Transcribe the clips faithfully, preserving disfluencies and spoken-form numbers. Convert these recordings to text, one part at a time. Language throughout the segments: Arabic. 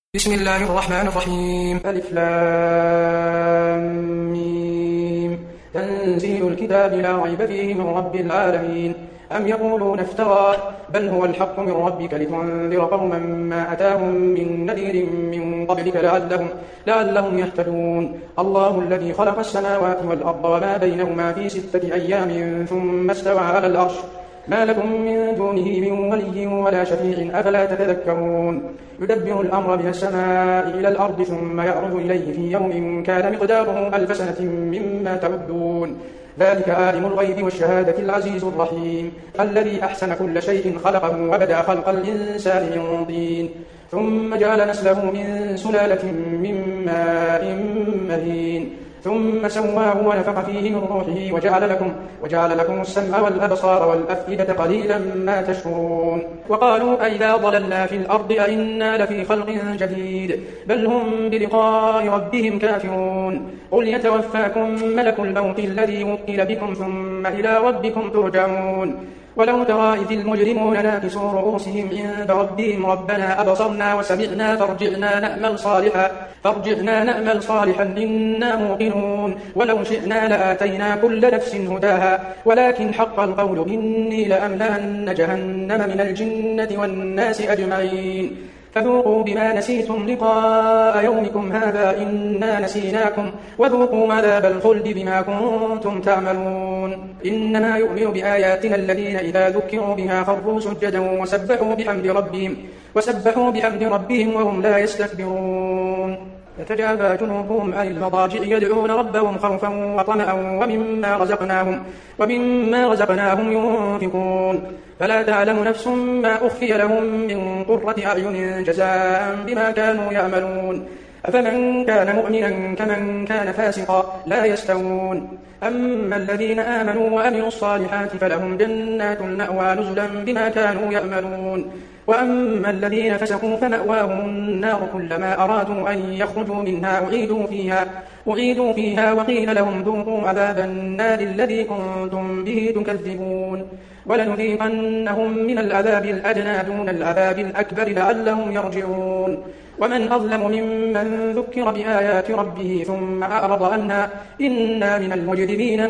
بسم الله الرحمن الرحيم. ألف لام ميم. تنزيل الكتاب لا ريب فيه من رب العالمين. أم يقولون افتراه بل هو الحق من ربك لتنذر قوما ما أتاهم من نذير من قبلك لعلهم, لعلهم يهتدون. الله الذي خلق السماوات والأرض وما بينهما في ستة أيام ثم استوى على العرش ما لكم من دونه من ولي ولا شفيع أفلا تتذكرون. يدبر الأمر من السماء إلى الأرض ثم يعرض إليه في يوم كان مقداره ألف سنة مما تعدون. ذلك عالم الغيب والشهادة العزيز الرحيم الذي أحسن كل شيء خلقه وبدأ خلق الإنسان من طين ثم جعل نسله من سلالة من ماء مهين ثم سواه ونفخ فيه من روحه وجعل لكم, وجعل لكم السمع والأبصار والأفئدة قليلا ما تشكرون. وقالوا أئذا ضللنا في الأرض أئنا لفي خلق جديد بل هم بلقاء ربهم كافرون. قل يتوفاكم ملك الموت الذي وكل بكم ثم إلى ربكم ترجعون. ولو ترى إذ المجرمون ناكسوا رؤوسهم عند ربهم ربنا أبصرنا وسمعنا فارجعنا نأمل صالحا, فارجعنا نأمل صالحا إنا موقنون. ولو شئنا لآتينا كل نفس هداها ولكن حق القول مني لأملأن جهنم من الجنة والناس أجمعين. فذوقوا بما نسيتم لقاء يومكم هذا إنا نسيناكم وذوقوا عذاب الخلد بما كنتم تعملون. إنما يؤمن بآياتنا الذين إذا ذكروا بها خروا سجدا وسبحوا بحمد ربهم, وسبحوا بحمد ربهم وهم لا يستكبرون. تتجافى جنوبهم عن المضاجع يدعون ربهم خوفا وطمعا ومما رزقناهم, ومما رزقناهم ينفقون. فلا تعلم نفس ما أخفي لهم من قرة أعين جزاء بما كانوا يعملون. أفمن كان مؤمنا كمن كان فاسقا لا يستوون. أما الذين آمنوا وعملوا الصالحات فلهم جنات المأوى نزلا بما كانوا يعملون. وأما الذين فسقوا فمأواهم النار كلما أرادوا أن يخرجوا منها أعيدوا فيها, أعيدوا فيها وقيل لهم ذوقوا عذاب النار الذي كنتم به تكذبون. ولنذيقنهم من العذاب الأدنى دون العذاب الأكبر لعلهم يرجعون. ومن أظلم ممن ذكر بآيات ربه ثم أعرض عنها إنا من المجرمين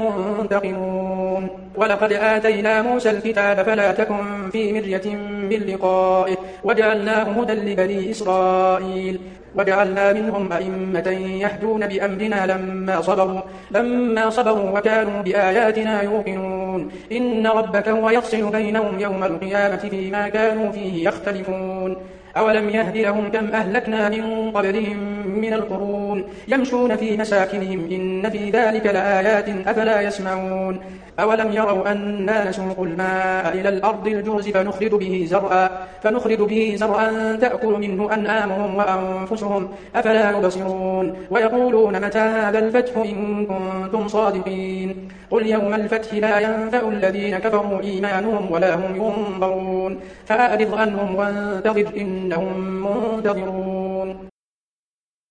منتقمون. ولقد آتينا موسى الكتاب فلا تكن في مرية من لقائه وجعلناه هدى لبني إسرائيل وجعلنا منهم أئمة يهدون بأمرنا لما صبروا, لما صبروا وكانوا بآياتنا يوقنون. إن ربك هو يفصل بينهم يوم القيامة فيما كانوا فيه يختلفون. أولم يهد لهم كم أهلكنا من قبلهم من القرون يمشون في مساكنهم إن في ذلك لآيات أفلا يسمعون. أولم يروا أنا نسوق الماء إلى الأرض الجرز فنخرج به زرعا, فنخرج به زرعا تأكل منه أنعامهم وأنفسهم أفلا يبصرون. ويقولون متى هذا الفتح إن كنتم صادقين. قل يوم الفتح لا ينفع الذين كفروا إيمانهم ولا هم ينظرون. فأعرض عنهم وانتظر إنهم منتظرون.